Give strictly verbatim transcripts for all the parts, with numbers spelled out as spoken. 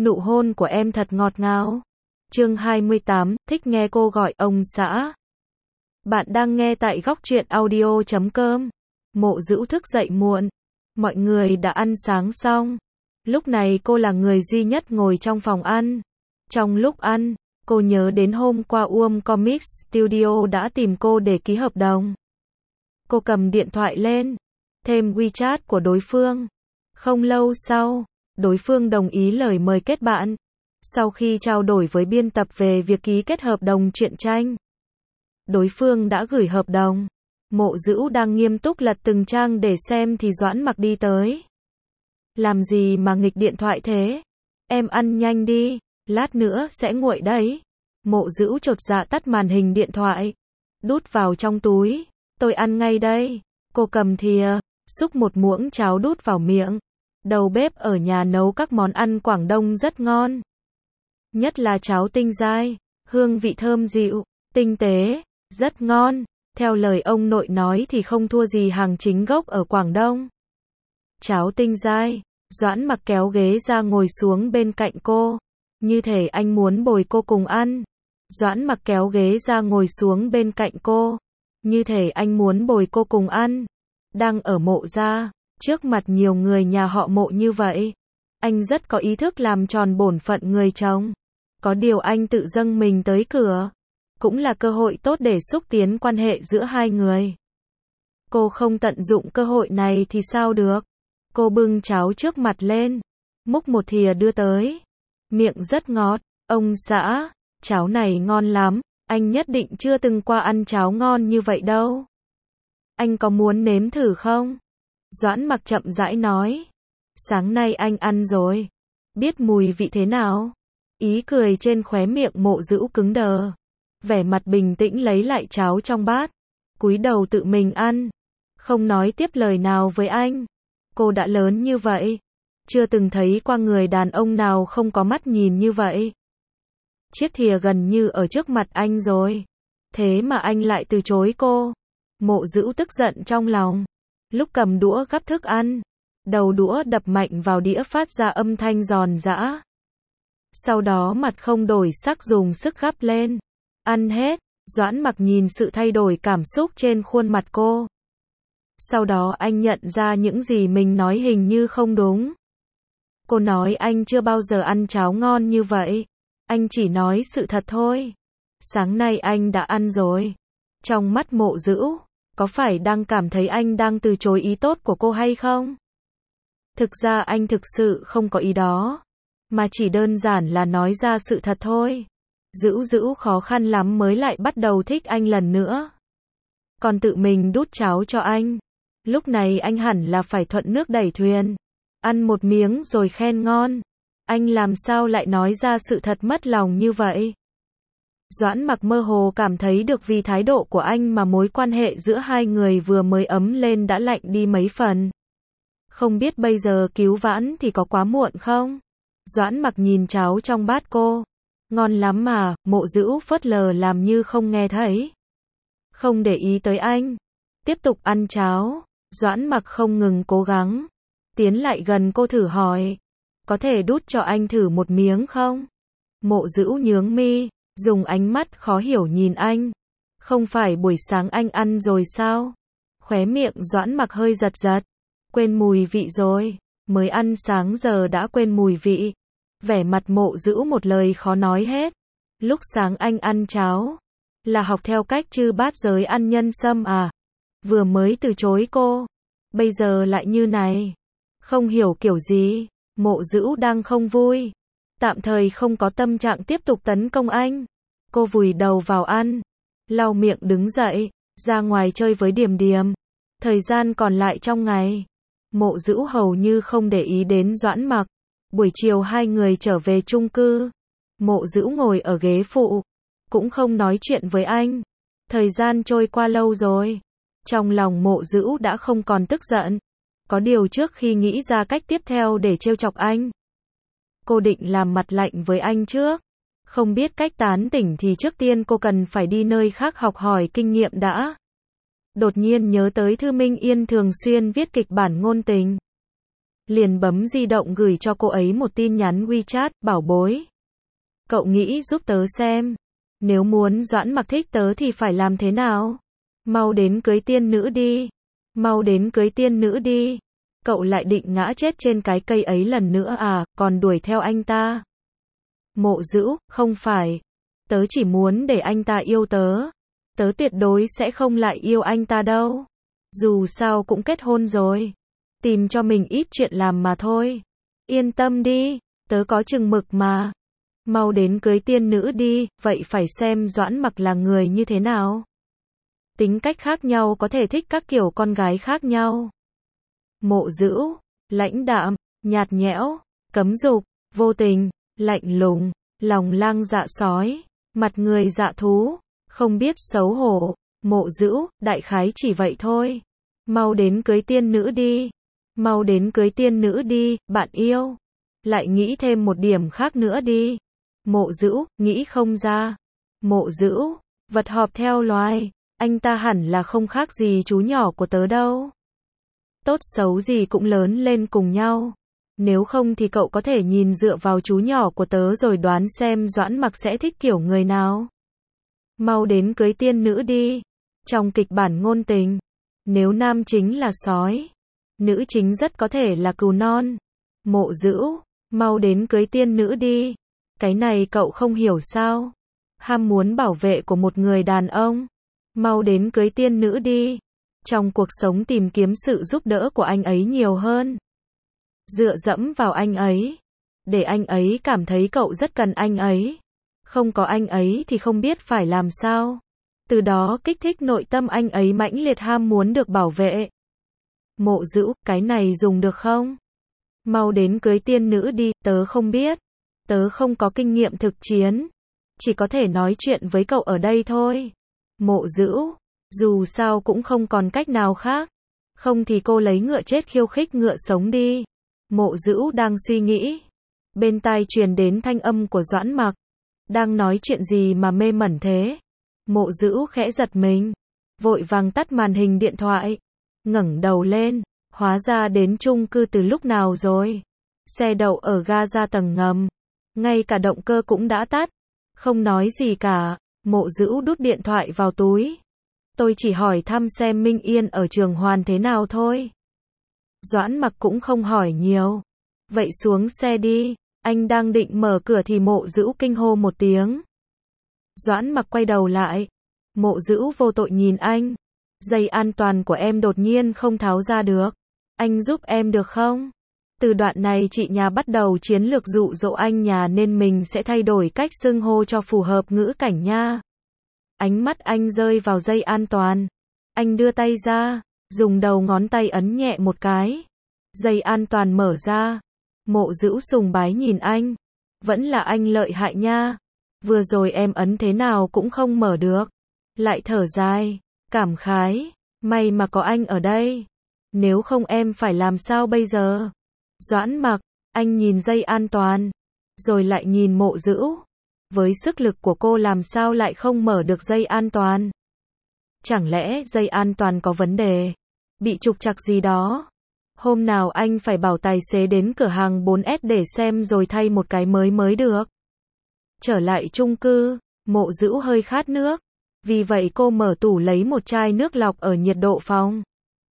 Nụ hôn của em thật ngọt ngào. Chương hai mươi tám, thích nghe cô gọi ông xã. Bạn đang nghe tại góc truyện audio chấm com. Mộ Dữu thức dậy muộn. Mọi người đã ăn sáng xong. Lúc này cô là người duy nhất ngồi trong phòng ăn. Trong lúc ăn, cô nhớ đến hôm qua Uông Comics Studio đã tìm cô để ký hợp đồng. Cô cầm điện thoại lên, thêm WeChat của đối phương. Không lâu sau, đối phương đồng ý lời mời kết bạn. Sau khi trao đổi với biên tập về việc ký kết hợp đồng truyện tranh, đối phương đã gửi hợp đồng. Mộ Dữu đang nghiêm túc lật từng trang để xem thì Doãn Mặc đi tới. Làm gì mà nghịch điện thoại thế? Em ăn nhanh đi, lát nữa sẽ nguội đấy. Mộ Dữu chột dạ tắt màn hình điện thoại, đút vào trong túi. Tôi ăn ngay đây. Cô cầm thìa, xúc một muỗng cháo đút vào miệng. Đầu bếp ở nhà nấu các món ăn Quảng Đông rất ngon. Nhất là cháo tinh dai, hương vị thơm dịu, tinh tế, rất ngon. Theo lời ông nội nói thì không thua gì hàng chính gốc ở Quảng Đông. Cháo tinh dai, Doãn Mặc kéo ghế ra ngồi xuống bên cạnh cô. Như thể anh muốn bồi cô cùng ăn. Doãn Mặc kéo ghế ra ngồi xuống bên cạnh cô. Như thể anh muốn bồi cô cùng ăn. Đang ở Mộ gia, trước mặt nhiều người nhà họ Mộ như vậy, anh rất có ý thức làm tròn bổn phận người chồng. Có điều anh tự dâng mình tới cửa, cũng là cơ hội tốt để xúc tiến quan hệ giữa hai người. Cô không tận dụng cơ hội này thì sao được? Cô bưng cháo trước mặt lên, múc một thìa đưa tới. Miệng rất ngọt. Ông xã, cháo này ngon lắm, anh nhất định chưa từng qua ăn cháo ngon như vậy đâu. Anh có muốn nếm thử không? Doãn Mặc chậm rãi nói. Sáng nay anh ăn rồi, biết mùi vị thế nào? Ý cười trên khóe miệng Mộ Dữu cứng đờ. Vẻ mặt bình tĩnh lấy lại cháo trong bát, cúi đầu tự mình ăn, không nói tiếp lời nào với anh. Cô đã lớn như vậy, chưa từng thấy qua người đàn ông nào không có mắt nhìn như vậy. Chiếc thìa gần như ở trước mặt anh rồi, thế mà anh lại từ chối cô. Mộ Dữu tức giận trong lòng. Lúc cầm đũa gắp thức ăn, đầu đũa đập mạnh vào đĩa phát ra âm thanh giòn giã. Sau đó mặt không đổi sắc dùng sức gắp lên. Ăn hết. Doãn Mặc nhìn sự thay đổi cảm xúc trên khuôn mặt cô. Sau đó anh nhận ra những gì mình nói hình như không đúng. Cô nói anh chưa bao giờ ăn cháo ngon như vậy. Anh chỉ nói sự thật thôi. Sáng nay anh đã ăn rồi. Trong mắt Mộ Dữu, có phải đang cảm thấy anh đang từ chối ý tốt của cô hay không? Thực ra anh thực sự không có ý đó, mà chỉ đơn giản là nói ra sự thật thôi. Dữu Dữu khó khăn lắm mới lại bắt đầu thích anh lần nữa. Còn tự mình đút cháo cho anh. Lúc này anh hẳn là phải thuận nước đẩy thuyền. Ăn một miếng rồi khen ngon. Anh làm sao lại nói ra sự thật mất lòng như vậy? Doãn Mặc mơ hồ cảm thấy được vì thái độ của anh mà mối quan hệ giữa hai người vừa mới ấm lên đã lạnh đi mấy phần. Không biết bây giờ cứu vãn thì có quá muộn không? Doãn Mặc nhìn cháo trong bát cô. Ngon lắm mà. Mộ Dữu phớt lờ làm như không nghe thấy. Không để ý tới anh. Tiếp tục ăn cháo. Doãn Mặc không ngừng cố gắng. Tiến lại gần cô thử hỏi. Có thể đút cho anh thử một miếng không? Mộ Dữu nhướng mi, dùng ánh mắt khó hiểu nhìn anh. Không phải buổi sáng anh ăn rồi sao? Khóe miệng Doãn Mặc hơi giật giật. Quên mùi vị rồi. Mới ăn sáng giờ đã quên mùi vị. Vẻ mặt Mộ Dữu một lời khó nói hết. Lúc sáng anh ăn cháo, là học theo cách chư bát giới ăn nhân sâm à? Vừa mới từ chối cô, bây giờ lại như này. Không hiểu kiểu gì. Mộ Dữu đang không vui, tạm thời không có tâm trạng tiếp tục tấn công anh. Cô vùi đầu vào ăn, lau miệng đứng dậy, ra ngoài chơi với Điềm Điềm. Thời gian còn lại trong ngày, Mộ Dữu hầu như không để ý đến Doãn Mặc. Buổi chiều hai người trở về chung cư. Mộ Dữu ngồi ở ghế phụ, cũng không nói chuyện với anh. Thời gian trôi qua lâu rồi. Trong lòng Mộ Dữu đã không còn tức giận. Có điều trước khi nghĩ ra cách tiếp theo để trêu chọc anh, cô định làm mặt lạnh với anh trước. Không biết cách tán tỉnh thì trước tiên cô cần phải đi nơi khác học hỏi kinh nghiệm đã. Đột nhiên nhớ tới Thư Minh Yên thường xuyên viết kịch bản ngôn tình. liền bấm di động gửi cho cô ấy một tin nhắn WeChat, bảo bối. Cậu nghĩ giúp tớ xem. Nếu muốn Doãn Mặc thích tớ thì phải làm thế nào? Mau đến cưới tiên nữ đi. Mau đến cưới tiên nữ đi. Cậu lại định ngã chết trên cái cây ấy lần nữa à, còn đuổi theo anh ta. Mộ Dữu, không phải. Tớ chỉ muốn để anh ta yêu tớ. Tớ tuyệt đối sẽ không lại yêu anh ta đâu. Dù sao cũng kết hôn rồi. Tìm cho mình ít chuyện làm mà thôi. Yên tâm đi, tớ có chừng mực mà. Mau đến cưới tiên nữ đi, vậy phải xem Doãn Mặc là người như thế nào. Tính cách khác nhau có thể thích các kiểu con gái khác nhau. Mộ Dữu, lãnh đạm, nhạt nhẽo, cấm dục, vô tình, lạnh lùng, lòng lang dạ sói, mặt người dạ thú, không biết xấu hổ. Mộ Dữu, đại khái chỉ vậy thôi. Mau đến cưới tiên nữ đi. Mau đến cưới tiên nữ đi, bạn yêu. Lại nghĩ thêm một điểm khác nữa đi. Mộ Dữu, nghĩ không ra. Mộ Dữu, vật họp theo loài. Anh ta hẳn là không khác gì chú nhỏ của tớ đâu. Tốt xấu gì cũng lớn lên cùng nhau. Nếu không thì cậu có thể nhìn dựa vào chú nhỏ của tớ rồi đoán xem Doãn Mặc sẽ thích kiểu người nào. Mau đến cưới tiên nữ đi. Trong kịch bản ngôn tình, nếu nam chính là sói, nữ chính rất có thể là cừu non. Mộ Dữu, mau đến cưới tiên nữ đi. Cái này cậu không hiểu sao? Ham muốn bảo vệ của một người đàn ông. Mau đến cưới tiên nữ đi. Trong cuộc sống tìm kiếm sự giúp đỡ của anh ấy nhiều hơn. Dựa dẫm vào anh ấy. Để anh ấy cảm thấy cậu rất cần anh ấy. Không có anh ấy thì không biết phải làm sao. Từ đó kích thích nội tâm anh ấy mãnh liệt ham muốn được bảo vệ. Mộ Dữu, cái này dùng được không? Mau đến cưới tiên nữ đi, tớ không biết. Tớ không có kinh nghiệm thực chiến. Chỉ có thể nói chuyện với cậu ở đây thôi. Mộ Dữu, dù sao cũng không còn cách nào khác. Không thì cô lấy ngựa chết khiêu khích ngựa sống đi. Mộ Dữu đang suy nghĩ. Bên tai truyền đến thanh âm của Doãn Mặc. Đang nói chuyện gì mà mê mẩn thế? Mộ Dữu khẽ giật mình. Vội vàng tắt màn hình điện thoại. Ngẩng đầu lên. Hóa ra đến chung cư từ lúc nào rồi? Xe đậu ở ga ra tầng ngầm. Ngay cả động cơ cũng đã tắt. Không nói gì cả. Mộ Dữu đút điện thoại vào túi. Tôi chỉ hỏi thăm xem Minh Yên ở Trường Hoàn thế nào thôi. Doãn Mặc cũng không hỏi nhiều. Vậy xuống xe đi. Anh đang định mở cửa thì Mộ Dữu kinh hô một tiếng. Doãn Mặc quay đầu lại. Mộ Dữu vô tội nhìn anh. Dây an toàn của em đột nhiên không tháo ra được. Anh giúp em được không? Từ đoạn này chị nhà bắt đầu chiến lược dụ dỗ anh nhà nên mình sẽ thay đổi cách xưng hô cho phù hợp ngữ cảnh nha. Ánh mắt anh rơi vào dây an toàn. Anh đưa tay ra, dùng đầu ngón tay ấn nhẹ một cái. Dây an toàn mở ra. Mộ Dữu sùng bái nhìn anh. Vẫn là anh lợi hại nha. Vừa rồi em ấn thế nào cũng không mở được. Lại thở dài, cảm khái. May mà có anh ở đây. Nếu không em phải làm sao bây giờ? Doãn Mặc, anh nhìn dây an toàn. Rồi lại nhìn Mộ Dữu. Với sức lực của cô làm sao lại không mở được dây an toàn? Chẳng lẽ dây an toàn có vấn đề? Bị trục trặc gì đó? Hôm nào anh phải bảo tài xế đến cửa hàng bốn S để xem rồi thay một cái mới mới được. Trở lại chung cư, Mộ Dữu hơi khát nước. Vì vậy cô mở tủ lấy một chai nước lọc ở nhiệt độ phòng.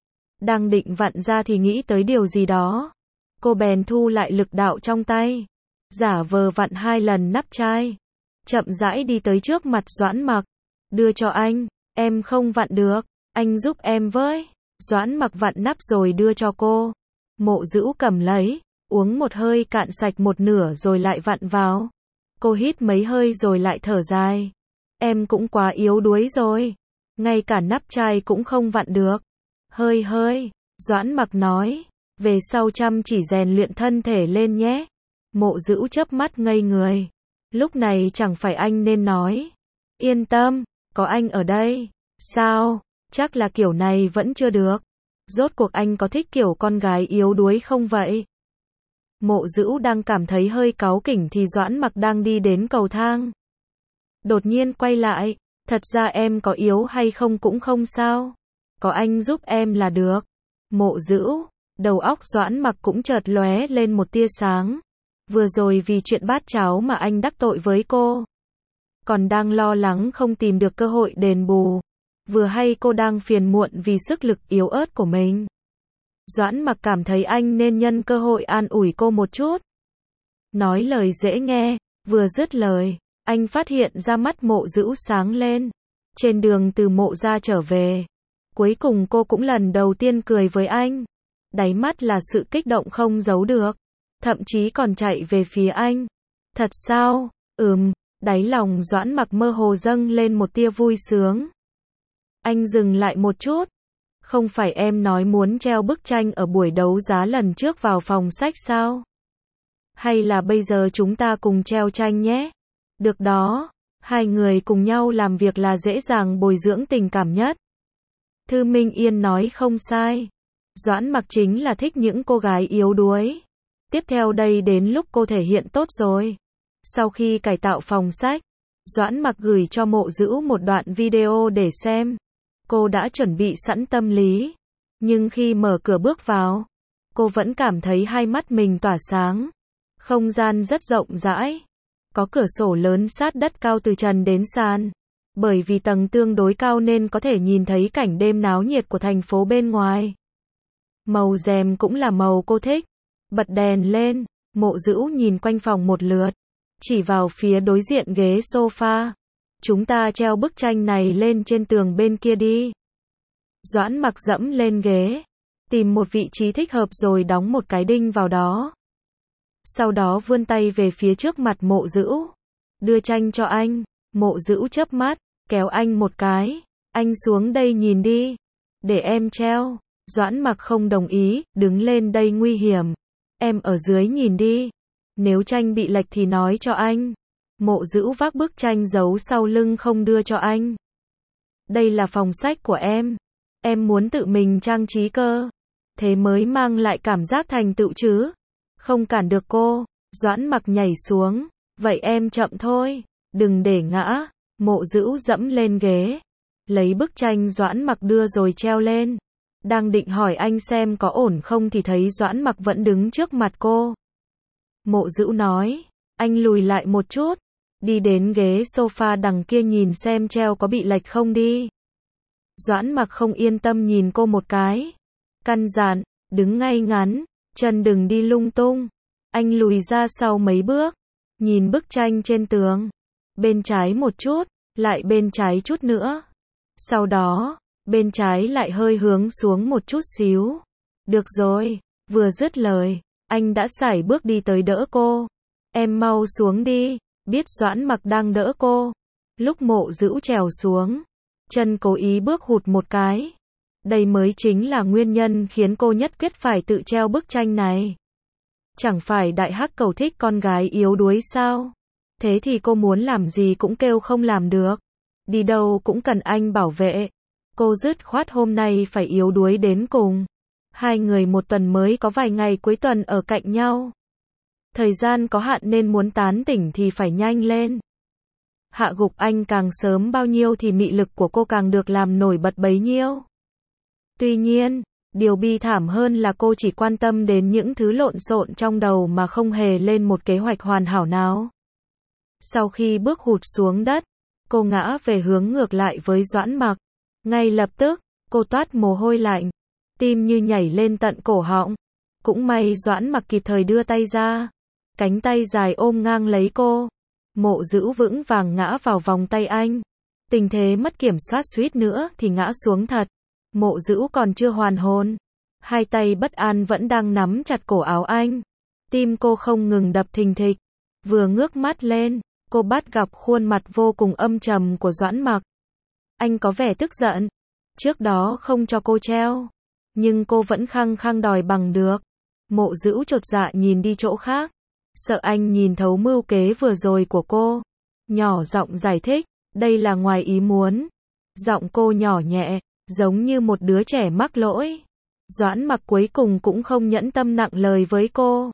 Đang định vặn ra thì nghĩ tới điều gì đó. Cô bèn thu lại lực đạo trong tay. Giả vờ vặn hai lần nắp chai. Chậm rãi đi tới trước mặt Doãn Mặc. Đưa cho anh, em không vặn được, anh giúp em với. Doãn Mặc vặn nắp rồi đưa cho cô. Mộ Dữu cầm lấy, uống một hơi cạn sạch một nửa rồi lại vặn vào. Cô hít mấy hơi rồi lại thở dài. Em cũng quá yếu đuối rồi. Ngay cả nắp chai cũng không vặn được. Hơi hơi, Doãn Mặc nói. Về sau chăm chỉ rèn luyện thân thể lên nhé. Mộ Dữu chớp mắt ngây người. Lúc này chẳng phải anh nên nói. Yên tâm, có anh ở đây. Sao? Chắc là kiểu này vẫn chưa được. Rốt cuộc anh có thích kiểu con gái yếu đuối không vậy? Mộ Dữu đang cảm thấy hơi cáu kỉnh thì Doãn Mặc đang đi đến cầu thang. Đột nhiên quay lại. Thật ra em có yếu hay không cũng không sao. Có anh giúp em là được. Mộ Dữu, Đầu óc Doãn Mặc cũng chợt lóe lên một tia sáng. Vừa rồi vì chuyện bát cháo mà anh đắc tội với cô. Còn đang lo lắng không tìm được cơ hội đền bù. Vừa hay cô đang phiền muộn vì sức lực yếu ớt của mình. Doãn Mặc cảm thấy anh nên nhân cơ hội an ủi cô một chút. Nói lời dễ nghe, vừa dứt lời, anh phát hiện ra mắt Mộ Dữu sáng lên. Trên đường từ mộ ra trở về. Cuối cùng cô cũng lần đầu tiên cười với anh. Đáy mắt là sự kích động không giấu được. Thậm chí còn chạy về phía anh. Thật sao? Ừm, đáy lòng Doãn Mặc mơ hồ dâng lên một tia vui sướng. Anh dừng lại một chút. Không phải em nói muốn treo bức tranh ở buổi đấu giá lần trước vào phòng sách sao? Hay là bây giờ chúng ta cùng treo tranh nhé? Được đó, hai người cùng nhau làm việc là dễ dàng bồi dưỡng tình cảm nhất. Thư Minh Yên nói không sai. Doãn Mặc chính là thích những cô gái yếu đuối. Tiếp theo đây đến lúc cô thể hiện tốt rồi. Sau khi cải tạo phòng sách, Doãn Mặc gửi cho Mộ Dữu một đoạn video để xem. Cô đã chuẩn bị sẵn tâm lý. Nhưng khi mở cửa bước vào, cô vẫn cảm thấy hai mắt mình tỏa sáng. Không gian rất rộng rãi. Có cửa sổ lớn sát đất cao từ trần đến sàn. Bởi vì tầng tương đối cao nên có thể nhìn thấy cảnh đêm náo nhiệt của thành phố bên ngoài. Màu rèm cũng là màu cô thích. Bật đèn lên, Mộ Dữu nhìn quanh phòng một lượt. Chỉ vào phía đối diện ghế sofa. Chúng ta treo bức tranh này lên trên tường bên kia đi. Doãn Mặc dẫm lên ghế. Tìm một vị trí thích hợp rồi đóng một cái đinh vào đó. Sau đó vươn tay về phía trước mặt Mộ Dữu. Đưa tranh cho anh. Mộ Dữu chớp mắt, kéo anh một cái. Anh xuống đây nhìn đi. Để em treo. Doãn Mặc không đồng ý, đứng lên đây nguy hiểm. Em ở dưới nhìn đi. Nếu tranh bị lệch thì nói cho anh. Mộ Dữu vác bức tranh giấu sau lưng không đưa cho anh. Đây là phòng sách của em. Em muốn tự mình trang trí cơ. Thế mới mang lại cảm giác thành tựu chứ. Không cản được cô. Doãn Mặc nhảy xuống. Vậy em chậm thôi. Đừng để ngã. Mộ Dữu dẫm lên ghế. Lấy bức tranh Doãn Mặc đưa rồi treo lên. Đang định hỏi anh xem có ổn không thì thấy Doãn Mặc vẫn đứng trước mặt cô. Mộ Dữu nói. Anh lùi lại một chút. Đi đến ghế sofa đằng kia nhìn xem treo có bị lệch không đi. Doãn Mặc không yên tâm nhìn cô một cái. Căn dặn, đứng ngay ngắn, chân đừng đi lung tung. Anh lùi ra sau mấy bước. Nhìn bức tranh trên tường. Bên trái một chút, lại bên trái chút nữa. Sau đó, bên trái lại hơi hướng xuống một chút xíu. Được rồi, vừa dứt lời, anh đã sải bước đi tới đỡ cô. Em mau xuống đi, biết Doãn Mặc đang đỡ cô. Lúc Mộ Dữu trèo xuống, chân cố ý bước hụt một cái. Đây mới chính là nguyên nhân khiến cô nhất quyết phải tự treo bức tranh này. Chẳng phải đại hắc cầu thích con gái yếu đuối sao? Thế thì cô muốn làm gì cũng kêu không làm được. Đi đâu cũng cần anh bảo vệ. Cô dứt khoát hôm nay phải yếu đuối đến cùng. Hai người một tuần mới có vài ngày cuối tuần ở cạnh nhau. Thời gian có hạn nên muốn tán tỉnh thì phải nhanh lên. Hạ gục anh càng sớm bao nhiêu thì mị lực của cô càng được làm nổi bật bấy nhiêu. Tuy nhiên, điều bi thảm hơn là cô chỉ quan tâm đến những thứ lộn xộn trong đầu mà không hề lên một kế hoạch hoàn hảo nào. Sau khi bước hụt xuống đất, cô ngã về hướng ngược lại với Doãn Mặc. Ngay lập tức, cô toát mồ hôi lạnh, tim như nhảy lên tận cổ họng. Cũng may Doãn Mặc kịp thời đưa tay ra, cánh tay dài ôm ngang lấy cô. Mộ Dữu vững vàng ngã vào vòng tay anh. Tình thế mất kiểm soát suýt nữa thì ngã xuống thật. Mộ Dữu còn chưa hoàn hồn. Hai tay bất an vẫn đang nắm chặt cổ áo anh. Tim cô không ngừng đập thình thịch. Vừa ngước mắt lên, cô bắt gặp khuôn mặt vô cùng âm trầm của Doãn Mặc. Anh có vẻ tức giận. Trước đó không cho cô treo. Nhưng cô vẫn khăng khăng đòi bằng được. Mộ Dữu chột dạ nhìn đi chỗ khác. Sợ anh nhìn thấu mưu kế vừa rồi của cô. Nhỏ giọng giải thích. Đây là ngoài ý muốn. Giọng cô nhỏ nhẹ, giống như một đứa trẻ mắc lỗi. Doãn Mặc cuối cùng cũng không nhẫn tâm nặng lời với cô.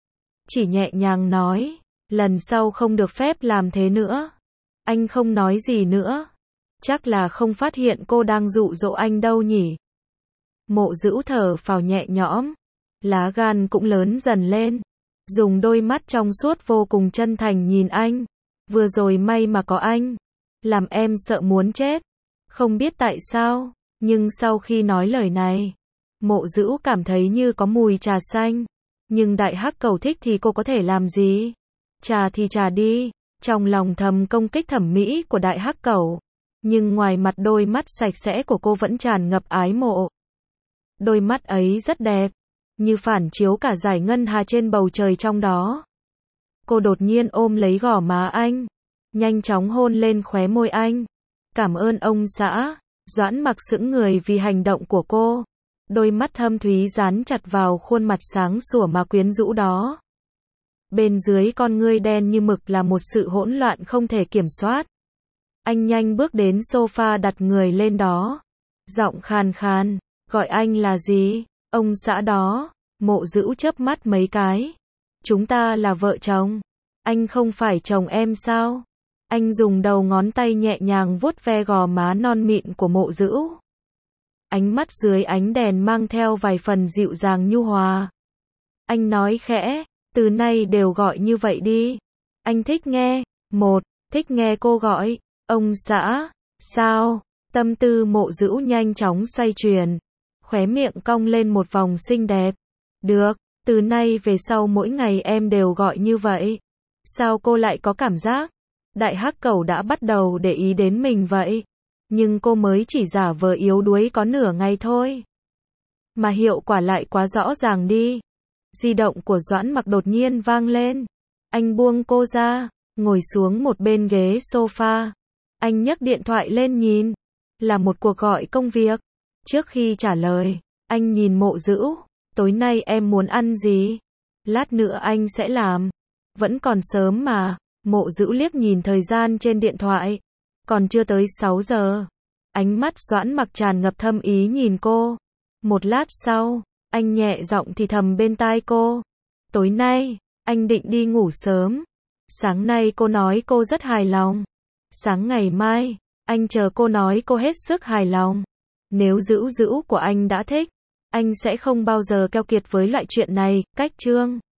Chỉ nhẹ nhàng nói. Lần sau không được phép làm thế nữa. Anh không nói gì nữa. Chắc là không phát hiện cô đang dụ dỗ anh đâu nhỉ. Mộ Dữu thở phào nhẹ nhõm. Lá gan cũng lớn dần lên. Dùng đôi mắt trong suốt vô cùng chân thành nhìn anh. Vừa rồi may mà có anh. Làm em sợ muốn chết. Không biết tại sao, nhưng sau khi nói lời này, Mộ Dữ cảm thấy như có mùi trà xanh. Nhưng đại hắc cầu thích thì cô có thể làm gì? Trà thì trà đi. Trong lòng thầm công kích thẩm mỹ của đại hắc cẩu, nhưng ngoài mặt đôi mắt sạch sẽ của cô vẫn tràn ngập ái mộ. Đôi mắt ấy rất đẹp, như phản chiếu cả dải ngân hà trên bầu trời trong đó. Cô đột nhiên ôm lấy gò má anh, nhanh chóng hôn lên khóe môi anh. Cảm ơn ông xã. Doãn Mặc sững người vì hành động của cô. Đôi mắt thâm thúy dán chặt vào khuôn mặt sáng sủa mà quyến rũ đó. Bên dưới con ngươi đen như mực là một sự hỗn loạn không thể kiểm soát. Anh nhanh bước đến sofa đặt người lên đó. Giọng khàn khàn, gọi anh là gì? Ông xã đó. Mộ Dữ chớp mắt mấy cái. Chúng ta là vợ chồng. Anh không phải chồng em sao? Anh dùng đầu ngón tay nhẹ nhàng vuốt ve gò má non mịn của Mộ Dữ. Ánh mắt dưới ánh đèn mang theo vài phần dịu dàng nhu hòa. Anh nói khẽ, từ nay đều gọi như vậy đi. Anh thích nghe. Một, thích nghe cô gọi ông xã. Sao? Tâm tư Mộ Dữ nhanh chóng xoay chuyển. Khóe miệng cong lên một vòng xinh đẹp. Được, từ nay về sau mỗi ngày em đều gọi như vậy. Sao cô lại có cảm giác đại hắc cẩu đã bắt đầu để ý đến mình vậy? Nhưng cô mới chỉ giả vờ yếu đuối có nửa ngày thôi. Mà hiệu quả lại quá rõ ràng đi. Di động của Doãn Mặc đột nhiên vang lên. Anh buông cô ra, ngồi xuống một bên ghế sofa. Anh nhấc điện thoại lên nhìn. Là một cuộc gọi công việc. Trước khi trả lời, anh nhìn Mộ Dữ. Tối nay em muốn ăn gì? Lát nữa anh sẽ làm. Vẫn còn sớm mà. Mộ Dữ liếc nhìn thời gian trên điện thoại. Còn chưa tới sáu giờ. Ánh mắt Doãn Mặc tràn ngập thâm ý nhìn cô. Một lát sau, anh nhẹ giọng thì thầm bên tai cô. Tối nay, anh định đi ngủ sớm. Sáng nay cô nói cô rất hài lòng. Sáng ngày mai, anh chờ cô nói cô hết sức hài lòng. Nếu Dữ Dữ của anh đã thích, anh sẽ không bao giờ keo kiệt với loại chuyện này. Cách chương